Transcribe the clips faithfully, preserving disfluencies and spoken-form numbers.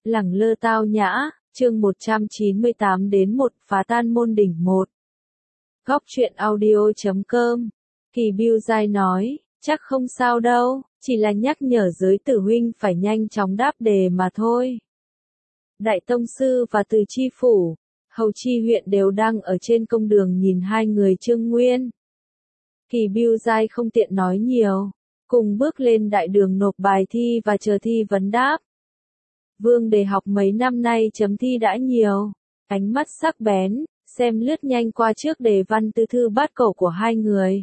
Lẳng lơ tao nhã, chương một trăm chín mươi tám đến một phá tan môn đỉnh một. Góc truyện audio chấm com. Kỳ Bưu Giai nói, chắc không sao đâu, chỉ là nhắc nhở giới tử huynh phải nhanh chóng đáp đề mà thôi. Đại tông sư và Từ Chi phủ, Hầu Chi huyện đều đang ở trên công đường nhìn hai người Trương Nguyên. Kỳ Bưu Giai không tiện nói nhiều, cùng bước lên đại đường nộp bài thi và chờ thi vấn đáp. Vương Đề học mấy năm nay chấm thi đã nhiều, ánh mắt sắc bén, xem lướt nhanh qua trước đề văn tư thư bát cổ của hai người.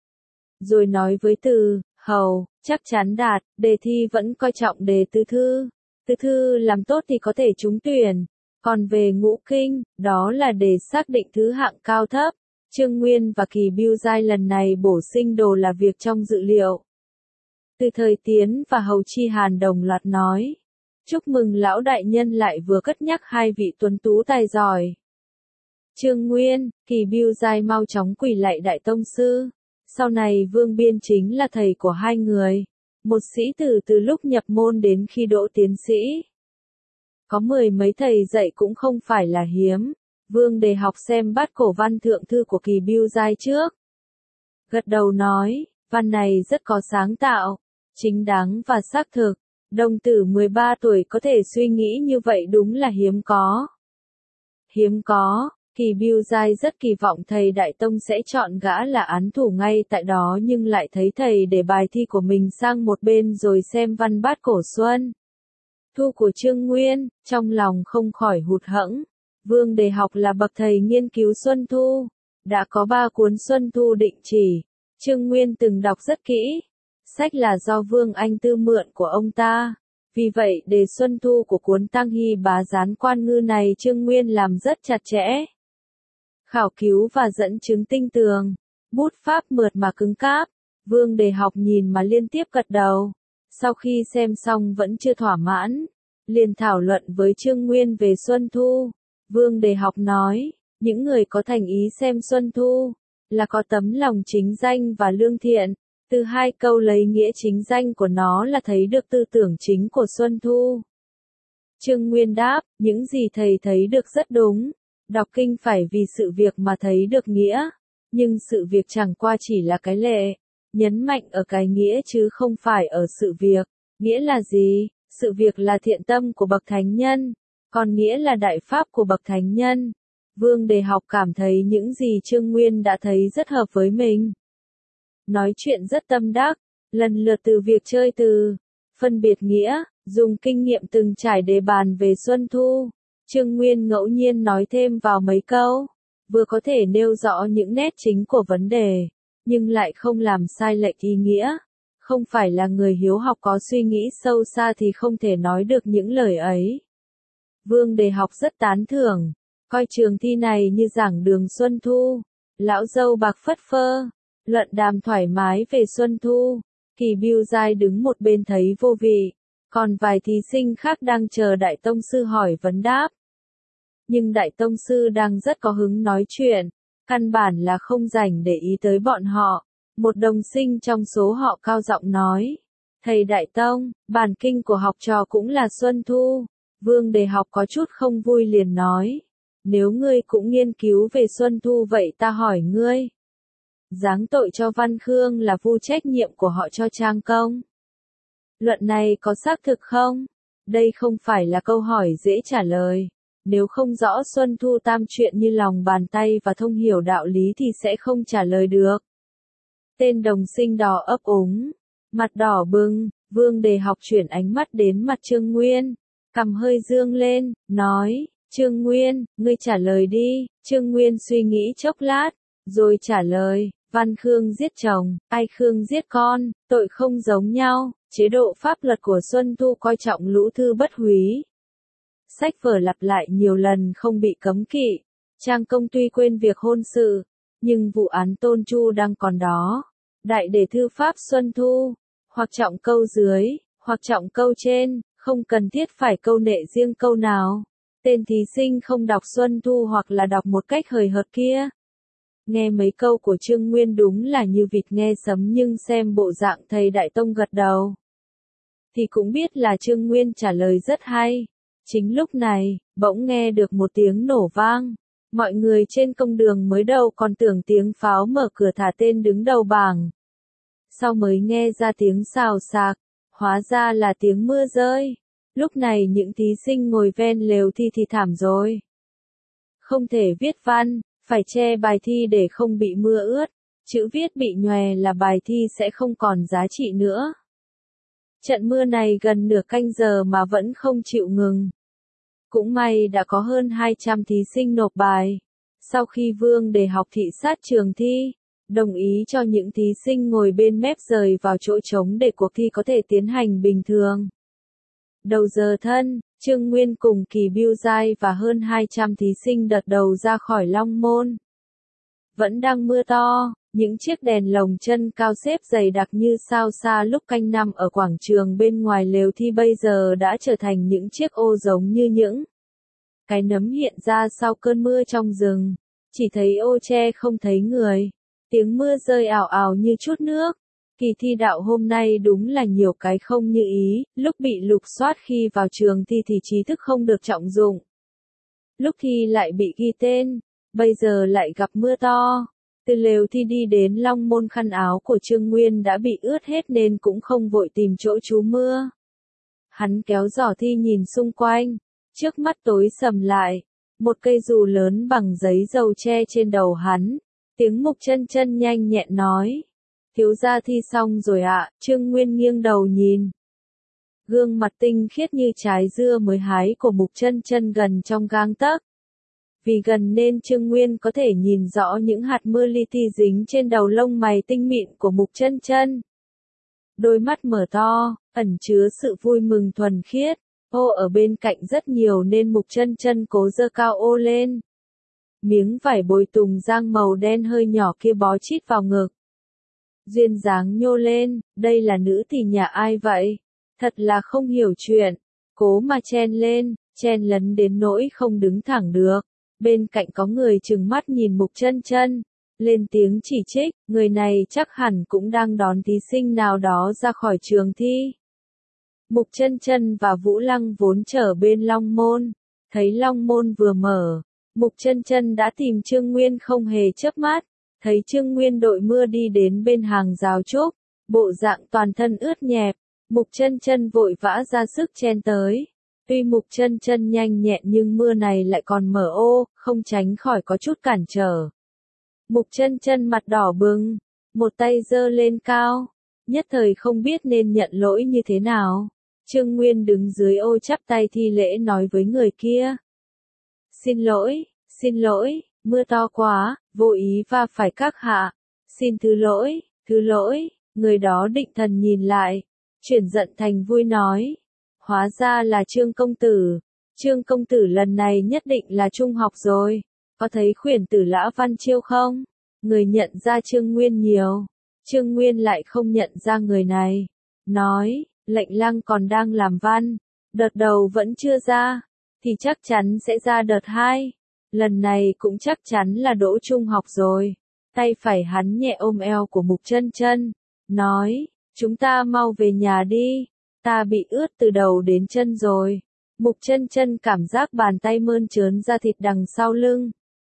Rồi nói với Từ, Hầu, chắc chắn đạt, đề thi vẫn coi trọng đề tư thư. Tư thư làm tốt thì có thể trúng tuyển, còn về ngũ kinh, đó là đề xác định thứ hạng cao thấp. Trương Nguyên và Kỳ Bưu Giai lần này bổ sinh đồ là việc trong dự liệu. Từ Thời Tiến và Hầu Chi Hàn đồng loạt nói. Chúc mừng lão đại nhân lại vừa cất nhắc hai vị tuấn tú tài giỏi. Trương Nguyên, Kỳ Bưu Giai mau chóng quỳ lạy đại tông sư. Sau này Vương Biên chính là thầy của hai người. Một sĩ tử từ lúc nhập môn đến khi đỗ tiến sĩ. Có mười mấy thầy dạy cũng không phải là hiếm. Vương Đề học xem bát cổ văn thượng thư của Kỳ Bưu Giai trước. Gật đầu nói, văn này rất có sáng tạo, chính đáng và xác thực. Đồng tử mười ba tuổi có thể suy nghĩ như vậy đúng là hiếm có. Hiếm có, Kỳ Bưu Giai rất kỳ vọng thầy Đại Tông sẽ chọn gã là án thủ ngay tại đó nhưng lại thấy thầy để bài thi của mình sang một bên rồi xem văn bát cổ Xuân Thu của Trương Nguyên, trong lòng không khỏi hụt hẫng. Vương Đề học là bậc thầy nghiên cứu Xuân Thu, đã có ba cuốn Xuân Thu định chỉ, Trương Nguyên từng đọc rất kỹ. Sách là do Vương Anh Tư mượn của ông ta, vì vậy đề Xuân Thu của cuốn Tăng Hy Bá Gián Quan Ngư này Trương Nguyên làm rất chặt chẽ. Khảo cứu và dẫn chứng tinh tường, bút pháp mượt mà cứng cáp, Vương Đề học nhìn mà liên tiếp gật đầu. Sau khi xem xong vẫn chưa thỏa mãn, liền thảo luận với Trương Nguyên về Xuân Thu. Vương Đề học nói, những người có thành ý xem Xuân Thu, là có tấm lòng chính danh và lương thiện. Từ hai câu lấy nghĩa chính danh của nó là thấy được tư tưởng chính của Xuân Thu. Trương Nguyên đáp, những gì thầy thấy được rất đúng. Đọc kinh phải vì sự việc mà thấy được nghĩa. Nhưng sự việc chẳng qua chỉ là cái lệ. Nhấn mạnh ở cái nghĩa chứ không phải ở sự việc. Nghĩa là gì? Sự việc là thiện tâm của bậc thánh nhân. Còn nghĩa là đại pháp của bậc thánh nhân. Vương Đề học cảm thấy những gì Trương Nguyên đã thấy rất hợp với mình. Nói chuyện rất tâm đắc, lần lượt từ việc chơi từ, phân biệt nghĩa, dùng kinh nghiệm từng trải để bàn về Xuân Thu. Trương Nguyên ngẫu nhiên nói thêm vào mấy câu, vừa có thể nêu rõ những nét chính của vấn đề, nhưng lại không làm sai lệch ý nghĩa. Không phải là người hiếu học có suy nghĩ sâu xa thì không thể nói được những lời ấy. Vương Đề học rất tán thưởng, coi trường thi này như giảng đường Xuân Thu, lão dâu bạc phất phơ. Luận đàm thoải mái về Xuân Thu, Kỳ Bưu Giai đứng một bên thấy vô vị, còn vài thí sinh khác đang chờ Đại Tông Sư hỏi vấn đáp. Nhưng Đại Tông Sư đang rất có hứng nói chuyện, căn bản là không rảnh để ý tới bọn họ. Một đồng sinh trong số họ cao giọng nói, thầy Đại Tông, bản kinh của học trò cũng là Xuân Thu. Vương Đề học có chút không vui liền nói, nếu ngươi cũng nghiên cứu về Xuân Thu vậy ta hỏi ngươi. Giáng tội cho Văn Khương là vu trách nhiệm của họ cho Trang Công. Luận này có xác thực không? Đây không phải là câu hỏi dễ trả lời. Nếu không rõ Xuân Thu tam chuyện như lòng bàn tay và thông hiểu đạo lý thì sẽ không trả lời được. Tên đồng sinh đỏ ấp úng, mặt đỏ bừng, Vương Đề học chuyển ánh mắt đến mặt Trương Nguyên, cằm hơi dương lên, nói, Trương Nguyên, ngươi trả lời đi. Trương Nguyên suy nghĩ chốc lát, rồi trả lời, Văn Khương giết chồng, Ai Khương giết con, tội không giống nhau, chế độ pháp luật của Xuân Thu coi trọng lũ thư bất húy. Sách vở lặp lại nhiều lần không bị cấm kỵ, Trang Công tuy quên việc hôn sự, nhưng vụ án Tôn Chu đang còn đó. Đại đề thư pháp Xuân Thu, hoặc trọng câu dưới, hoặc trọng câu trên, không cần thiết phải câu nệ riêng câu nào. Tên thí sinh không đọc Xuân Thu hoặc là đọc một cách hời hợt kia. Nghe mấy câu của Trương Nguyên đúng là như vịt nghe sấm nhưng xem bộ dạng thầy Đại Tông gật đầu thì cũng biết là Trương Nguyên trả lời rất hay. Chính lúc này, bỗng nghe được một tiếng nổ vang. Mọi người trên công đường mới đầu còn tưởng tiếng pháo mở cửa thả tên đứng đầu bảng. Sau mới nghe ra tiếng xào xạc, hóa ra là tiếng mưa rơi. Lúc này những thí sinh ngồi ven lều thi thì thảm rồi. Không thể viết văn, phải che bài thi để không bị mưa ướt. Chữ viết bị nhòe là bài thi sẽ không còn giá trị nữa. Trận mưa này gần nửa canh giờ mà vẫn không chịu ngừng. Cũng may đã có hơn hai trăm thí sinh nộp bài. Sau khi Vương Đề Học thị sát trường thi, đồng ý cho những thí sinh ngồi bên mép rời vào chỗ trống để cuộc thi có thể tiến hành bình thường. Đầu giờ thân, Trương Nguyên cùng Kỳ Biêu Giai và hơn hai trăm thí sinh đợt đầu ra khỏi Long Môn. Vẫn đang mưa to, những chiếc đèn lồng chân cao xếp dày đặc như sao xa lúc canh năm ở quảng trường bên ngoài lều thi bây giờ đã trở thành những chiếc ô giống như những cái nấm hiện ra sau cơn mưa trong rừng. Chỉ thấy ô che không thấy người. Tiếng mưa rơi ào ào như chút nước. Kỳ thi đạo hôm nay đúng là nhiều cái không như ý, lúc bị lục soát khi vào trường thi thì trí thức không được trọng dụng. Lúc thi lại bị ghi tên, bây giờ lại gặp mưa to. Từ lều thi đi đến Long Môn khăn áo của Trương Nguyên đã bị ướt hết nên cũng không vội tìm chỗ trú mưa. Hắn kéo giỏ thi nhìn xung quanh, trước mắt tối sầm lại, một cây dù lớn bằng giấy dầu che trên đầu hắn. Tiếng Mục Chân Chân nhanh nhẹn nói. Thiếu gia thi xong rồi ạ. Trương Nguyên nghiêng đầu nhìn. Gương mặt tinh khiết như trái dưa mới hái của Mục Chân Chân gần trong gang tấc. Vì gần nên Trương Nguyên có thể nhìn rõ những hạt mưa li ti dính trên đầu lông mày tinh mịn của Mục Chân Chân. Đôi mắt mở to, ẩn chứa sự vui mừng thuần khiết. Ô ở bên cạnh rất nhiều nên Mục Chân Chân cố giơ cao ô lên. Miếng vải bồi tùng giang màu đen hơi nhỏ kia bó chít vào ngực. Duyên dáng nhô lên, đây là nữ thì nhà ai vậy? Thật là không hiểu chuyện. Cố mà chen lên, chen lấn đến nỗi không đứng thẳng được. Bên cạnh có người trừng mắt nhìn Mục Chân Chân, lên tiếng chỉ trích, người này chắc hẳn cũng đang đón thí sinh nào đó ra khỏi trường thi. Mục Chân Chân và Vũ Lăng vốn chờ bên Long Môn, thấy Long Môn vừa mở, Mục Chân Chân đã tìm Trương Nguyên không hề chớp mắt, thấy Trương Nguyên đội mưa đi đến bên hàng rào trúc, bộ dạng toàn thân ướt nhẹp, Mục Chân Chân vội vã ra sức chen tới. Tuy Mục Chân Chân nhanh nhẹn nhưng mưa này lại còn mở ô, không tránh khỏi có chút cản trở. Mục Chân Chân mặt đỏ bừng, một tay giơ lên cao, nhất thời không biết nên nhận lỗi như thế nào. Trương Nguyên đứng dưới ô chắp tay thi lễ nói với người kia. Xin lỗi, xin lỗi, mưa to quá, vô ý va phải các hạ. Xin thứ lỗi, thứ lỗi, người đó định thần nhìn lại, chuyển giận thành vui nói. Hóa ra là Trương công tử. Trương công tử lần này nhất định là trung học rồi. Có thấy khuyển tử Lã Văn Chiêu không? Người nhận ra Trương Nguyên nhiều. Trương Nguyên lại không nhận ra người này. Nói, lệnh lăng còn đang làm văn. Đợt đầu vẫn chưa ra. Thì chắc chắn sẽ ra đợt hai. Lần này cũng chắc chắn là đỗ trung học rồi. Tay phải hắn nhẹ ôm eo của Mục Chân Chân. Nói, chúng ta mau về nhà đi. Ta bị ướt từ đầu đến chân rồi. Mục Chân Chân cảm giác bàn tay mơn trớn ra thịt đằng sau lưng.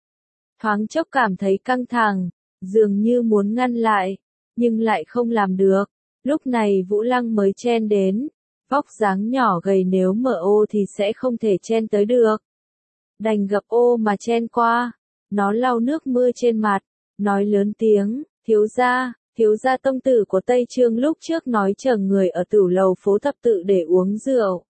Thoáng chốc cảm thấy căng thẳng, dường như muốn ngăn lại, nhưng lại không làm được. Lúc này Vũ Lăng mới chen đến, vóc dáng nhỏ gầy nếu mở ô thì sẽ không thể chen tới được. Đành gập ô mà chen qua, nó lau nước mưa trên mặt, nói lớn tiếng, thiếu gia. Thiếu gia tông tử của Tây Trương lúc trước nói chờ người ở tửu lầu phố thập tự để uống rượu.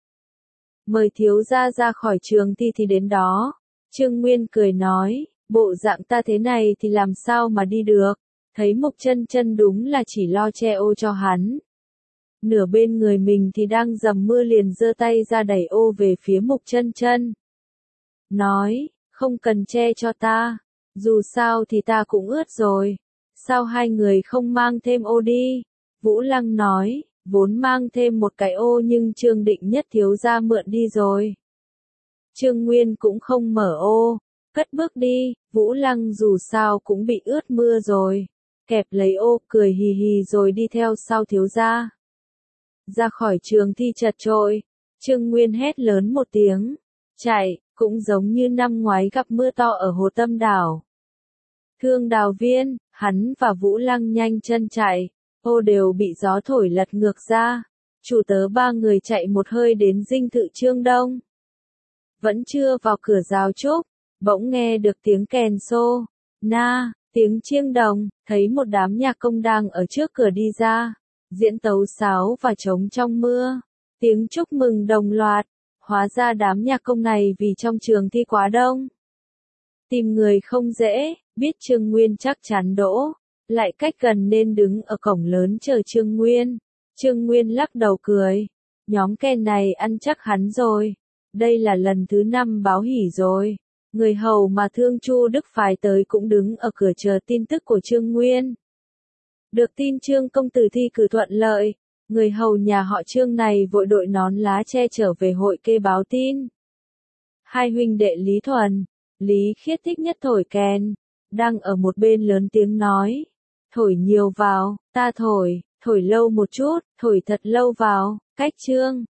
Mời thiếu gia ra khỏi trường thi thì đến đó. Trương Nguyên cười nói, bộ dạng ta thế này thì làm sao mà đi được. Thấy Mục Chân Chân đúng là chỉ lo che ô cho hắn. Nửa bên người mình thì đang dầm mưa liền giơ tay ra đẩy ô về phía Mục Chân Chân. Nói, không cần che cho ta. Dù sao thì ta cũng ướt rồi. Sao hai người không mang thêm ô đi? Vũ Lăng nói, vốn mang thêm một cái ô nhưng Trương Định Nhất thiếu gia mượn đi rồi. Trương Nguyên cũng không mở ô, cất bước đi, Vũ Lăng dù sao cũng bị ướt mưa rồi. Kẹp lấy ô, cười hì hì rồi đi theo sau thiếu gia. Ra khỏi trường thi chật chội, Trương Nguyên hét lớn một tiếng, chạy, cũng giống như năm ngoái gặp mưa to ở Hồ Tâm Đảo. Thương Đào Viên, hắn và Vũ Lăng nhanh chân chạy, ô đều bị gió thổi lật ngược ra. Chủ tớ ba người chạy một hơi đến dinh thự Trương Đông. Vẫn chưa vào cửa rào trúc, bỗng nghe được tiếng kèn xô, na, tiếng chiêng đồng, thấy một đám nhạc công đang ở trước cửa đi ra, diễn tấu sáo và trống trong mưa, tiếng chúc mừng đồng loạt, hóa ra đám nhạc công này vì trong trường thi quá đông. Tìm người không dễ, biết Trương Nguyên chắc chắn đỗ, lại cách gần nên đứng ở cổng lớn chờ Trương Nguyên. Trương Nguyên lắc đầu cười, nhóm kèn này ăn chắc hắn rồi, đây là lần thứ năm báo hỉ rồi. Người hầu mà Thương Chu Đức phái tới cũng đứng ở cửa chờ tin tức của Trương Nguyên. Được tin Trương công tử thi cử thuận lợi, người hầu nhà họ Trương này vội đội nón lá che trở về hội kê báo tin. Hai huynh đệ Lý Thuần, Lý Khiết thích nhất thổi kèn, đang ở một bên lớn tiếng nói, thổi nhiều vào, ta thổi, thổi lâu một chút, thổi thật lâu vào, cách Trương,